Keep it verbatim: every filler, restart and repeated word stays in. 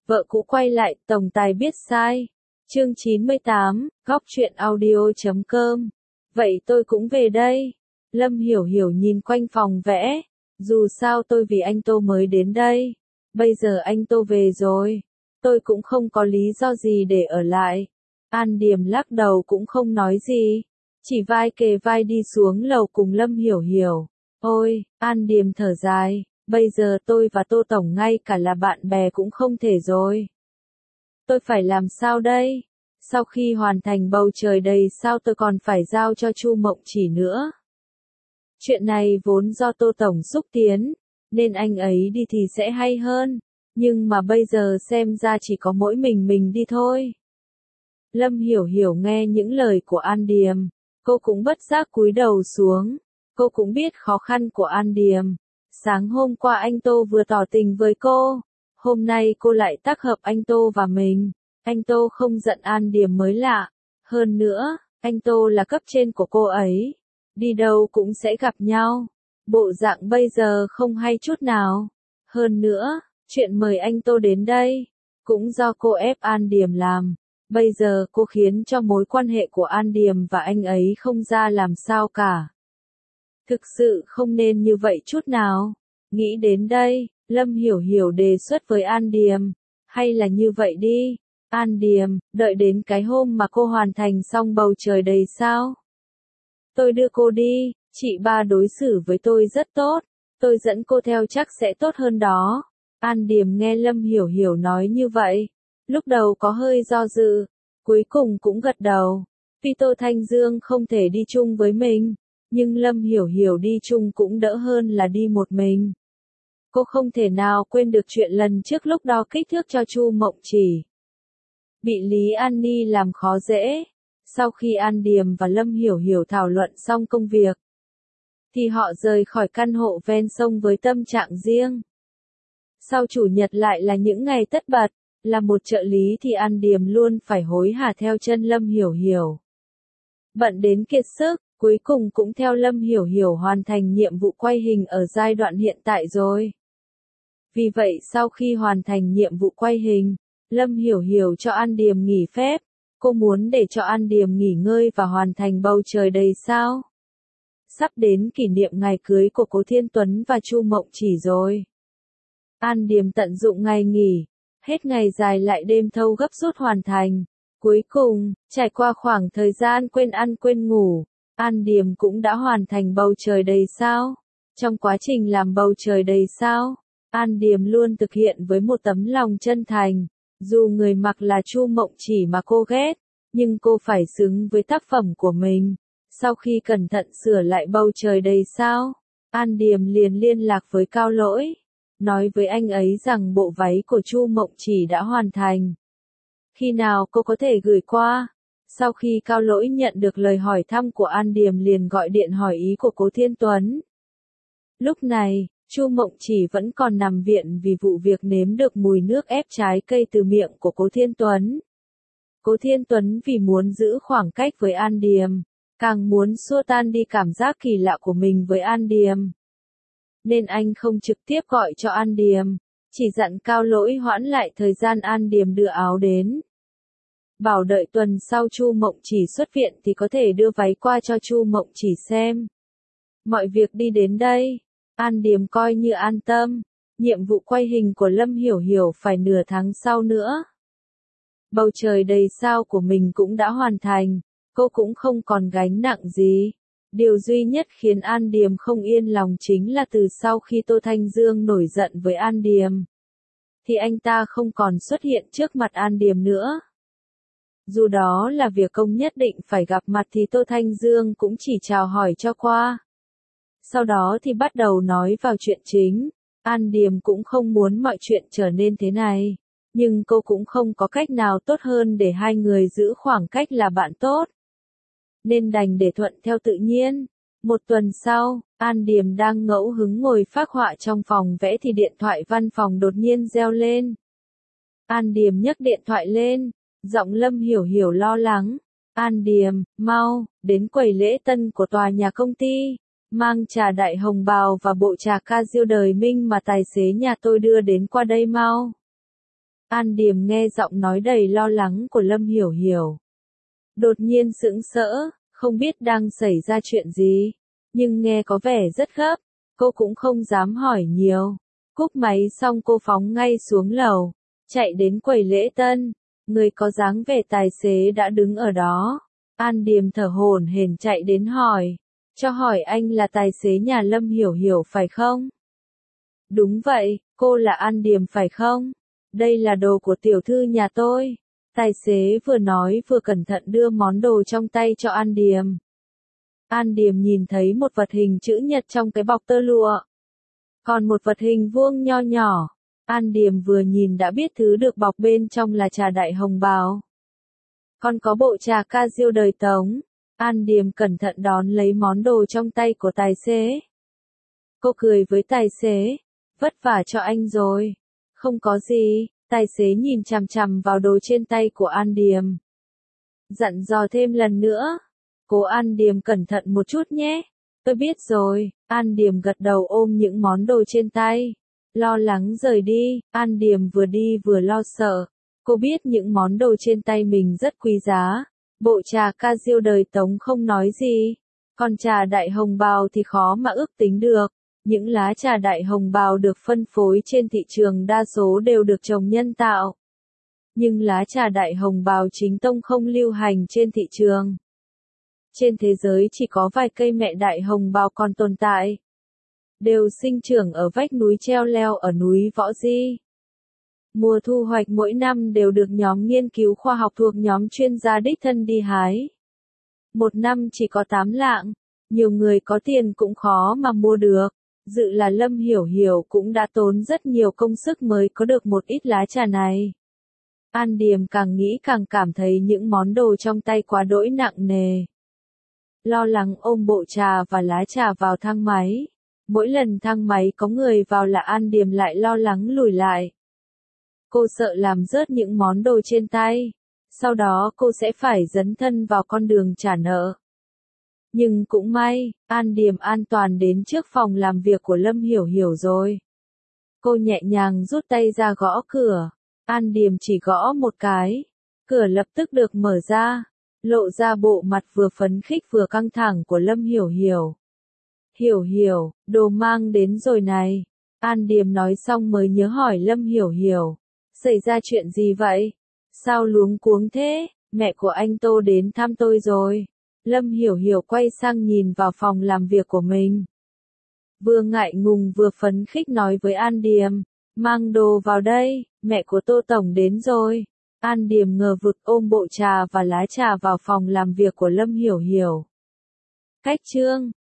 Vợ cũ quay lại, tổng tài biết sai. Chương chín mươi tám, góc truyện audio chấm com. Vậy tôi cũng về đây. Lâm Hiểu Hiểu nhìn quanh phòng vẽ. Dù sao tôi vì anh Tô mới đến đây. Bây giờ anh Tô về rồi. Tôi cũng không có lý do gì để ở lại. An Điềm lắc đầu cũng không nói gì. Chỉ vai kề vai đi xuống lầu cùng Lâm Hiểu Hiểu. Ôi, An Điềm thở dài. Bây giờ tôi và Tô Tổng ngay cả là bạn bè cũng không thể rồi. Tôi phải làm sao đây? Sau khi hoàn thành bầu trời đầy sao tôi còn phải giao cho Chu Mộng Chỉ nữa. Chuyện này vốn do Tô Tổng xúc tiến, nên anh ấy đi thì sẽ hay hơn. Nhưng mà bây giờ xem ra chỉ có mỗi mình mình đi thôi. Lâm Hiểu Hiểu nghe những lời của An Điềm, cô cũng bất giác cúi đầu xuống. Cô cũng biết khó khăn của An Điềm. Sáng hôm qua anh Tô vừa tỏ tình với cô, hôm nay cô lại tác hợp anh Tô và mình. Anh Tô không giận An Điềm mới lạ. Hơn nữa, anh Tô là cấp trên của cô ấy. Đi đâu cũng sẽ gặp nhau. Bộ dạng bây giờ không hay chút nào. Hơn nữa, chuyện mời anh Tô đến đây, cũng do cô ép An Điềm làm. Bây giờ cô khiến cho mối quan hệ của An Điềm và anh ấy không ra làm sao cả. Thực sự không nên như vậy chút nào. Nghĩ đến đây, Lâm Hiểu Hiểu đề xuất với An Điềm. Hay là như vậy đi. An Điềm, đợi đến cái hôm mà cô hoàn thành xong bầu trời đầy sao. Tôi đưa cô đi, chị ba đối xử với tôi rất tốt. Tôi dẫn cô theo chắc sẽ tốt hơn đó. An Điềm nghe Lâm Hiểu Hiểu nói như vậy. Lúc đầu có hơi do dự. Cuối cùng cũng gật đầu. Tuy Tô Thanh Dương không thể đi chung với mình. Nhưng Lâm Hiểu Hiểu đi chung cũng đỡ hơn là đi một mình. Cô không thể nào quên được chuyện lần trước lúc đo kích thước cho Chu Mộng Chỉ. Bị Lý An Ni làm khó dễ. Sau khi An Điềm và Lâm Hiểu Hiểu thảo luận xong công việc, thì họ rời khỏi căn hộ ven sông với tâm trạng riêng. Sau chủ nhật lại là những ngày tất bật, là một trợ lý thì An Điềm luôn phải hối hả theo chân Lâm Hiểu Hiểu. Bận đến kiệt sức. Cuối cùng cũng theo Lâm Hiểu Hiểu hoàn thành nhiệm vụ quay hình ở giai đoạn hiện tại rồi. Vì vậy sau khi hoàn thành nhiệm vụ quay hình, Lâm Hiểu Hiểu cho An Điềm nghỉ phép. Cô muốn để cho An Điềm nghỉ ngơi và hoàn thành bầu trời đầy sao. Sắp đến kỷ niệm ngày cưới của Cố Thiên Tuấn và Chu Mộng Chỉ rồi. An Điềm tận dụng ngày nghỉ, hết ngày dài lại đêm thâu gấp rút hoàn thành. Cuối cùng, trải qua khoảng thời gian quên ăn quên ngủ, An Điềm cũng đã hoàn thành bầu trời đầy sao. Trong quá trình làm bầu trời đầy sao, An Điềm luôn thực hiện với một tấm lòng chân thành. Dù người mặc là Chu Mộng Chỉ mà cô ghét, nhưng cô phải xứng với tác phẩm của mình. Sau khi cẩn thận sửa lại bầu trời đầy sao, An Điềm liền liên lạc với Cao Lỗi, nói với anh ấy rằng bộ váy của Chu Mộng Chỉ đã hoàn thành. Khi nào cô có thể gửi qua? Sau khi Cao Lỗi nhận được lời hỏi thăm của An Điềm liền gọi điện hỏi ý của Cố Thiên Tuấn. Lúc này, Chu Mộng Chỉ vẫn còn nằm viện vì vụ việc nếm được mùi nước ép trái cây từ miệng của Cố Thiên Tuấn. Cố Thiên Tuấn vì muốn giữ khoảng cách với An Điềm, càng muốn xua tan đi cảm giác kỳ lạ của mình với An Điềm. Nên anh không trực tiếp gọi cho An Điềm, chỉ dặn Cao Lỗi hoãn lại thời gian An Điềm đưa áo đến. Bảo đợi tuần sau Chu Mộng Chỉ xuất viện thì có thể đưa váy qua cho Chu Mộng Chỉ xem. Mọi việc đi đến đây, An Điềm coi như an tâm. Nhiệm vụ quay hình của Lâm Hiểu Hiểu phải nửa tháng sau nữa. Bầu trời đầy sao của mình cũng đã hoàn thành, cô cũng không còn gánh nặng gì. Điều duy nhất khiến An Điềm không yên lòng chính là từ sau khi Tô Thanh Dương nổi giận với An Điềm, thì anh ta không còn xuất hiện trước mặt An Điềm nữa. Dù đó là việc công nhất định phải gặp mặt thì Tô Thanh Dương cũng chỉ chào hỏi cho qua. Sau đó thì bắt đầu nói vào chuyện chính. An Điềm cũng không muốn mọi chuyện trở nên thế này. Nhưng cô cũng không có cách nào tốt hơn để hai người giữ khoảng cách là bạn tốt. Nên đành để thuận theo tự nhiên. Một tuần sau, An Điềm đang ngẫu hứng ngồi phác họa trong phòng vẽ thì điện thoại văn phòng đột nhiên reo lên. An Điềm nhấc điện thoại lên. Giọng Lâm Hiểu Hiểu lo lắng. An Điềm, mau, đến quầy lễ tân của tòa nhà công ty. Mang trà đại hồng bào và bộ trà ca diêu đời minh mà tài xế nhà tôi đưa đến qua đây mau. An Điềm nghe giọng nói đầy lo lắng của Lâm Hiểu Hiểu. Đột nhiên sững sỡ, không biết đang xảy ra chuyện gì, nhưng nghe có vẻ rất gấp, cô cũng không dám hỏi nhiều. Cúp máy xong cô phóng ngay xuống lầu, chạy đến quầy lễ tân, người có dáng vẻ tài xế đã đứng ở đó. An Điềm thở hổn hển chạy đến hỏi, cho hỏi anh là tài xế nhà Lâm Hiểu Hiểu phải không? Đúng vậy, cô là An Điềm phải không? Đây là đồ của tiểu thư nhà tôi. Tài xế vừa nói vừa cẩn thận đưa món đồ trong tay cho An Điềm. An Điềm nhìn thấy một vật hình chữ nhật trong cái bọc tơ lụa. Còn một vật hình vuông nho nhỏ. An Điềm vừa nhìn đã biết thứ được bọc bên trong là trà đại hồng bào. Còn có bộ trà ca diêu đời Tống. An Điềm cẩn thận đón lấy món đồ trong tay của tài xế. Cô cười với tài xế. Vất vả cho anh rồi. Không có gì. Tài xế nhìn chằm chằm vào đồ trên tay của An Điềm. Dặn dò thêm lần nữa. Cô An Điềm cẩn thận một chút nhé. Tôi biết rồi. An Điềm gật đầu ôm những món đồ trên tay. Lo lắng rời đi. An Điềm vừa đi vừa lo sợ. Cô biết những món đồ trên tay mình rất quý giá. Bộ trà ca diêu đời Tống không nói gì. Còn trà đại hồng bào thì khó mà ước tính được. Những lá trà đại hồng bào được phân phối trên thị trường đa số đều được trồng nhân tạo. Nhưng lá trà đại hồng bào chính tông không lưu hành trên thị trường. Trên thế giới chỉ có vài cây mẹ đại hồng bào còn tồn tại. Đều sinh trưởng ở vách núi treo leo ở núi Võ Di. Mùa thu hoạch mỗi năm đều được nhóm nghiên cứu khoa học thuộc nhóm chuyên gia đích thân đi hái. Một năm chỉ có tám lạng. Nhiều người có tiền cũng khó mà mua được. Dự là Lâm Hiểu Hiểu cũng đã tốn rất nhiều công sức mới có được một ít lá trà này. An Điềm càng nghĩ càng cảm thấy những món đồ trong tay quá đỗi nặng nề. Lo lắng ôm bộ trà và lá trà vào thang máy. Mỗi lần thang máy có người vào là An Điềm lại lo lắng lùi lại. Cô sợ làm rớt những món đồ trên tay. Sau đó cô sẽ phải dấn thân vào con đường trả nợ. Nhưng cũng may, An Điềm an toàn đến trước phòng làm việc của Lâm Hiểu Hiểu rồi. Cô nhẹ nhàng rút tay ra gõ cửa. An Điềm chỉ gõ một cái. Cửa lập tức được mở ra. Lộ ra bộ mặt vừa phấn khích vừa căng thẳng của Lâm Hiểu Hiểu. Hiểu Hiểu, đồ mang đến rồi này. An Điềm nói xong mới nhớ hỏi Lâm Hiểu Hiểu. Xảy ra chuyện gì vậy? Sao luống cuống thế? Mẹ của anh Tô đến thăm tôi rồi. Lâm Hiểu Hiểu quay sang nhìn vào phòng làm việc của mình. Vừa ngại ngùng vừa phấn khích nói với An Điềm. Mang đồ vào đây, mẹ của Tô Tổng đến rồi. An Điềm ngờ vực ôm bộ trà và lá trà vào phòng làm việc của Lâm Hiểu Hiểu. Cách chương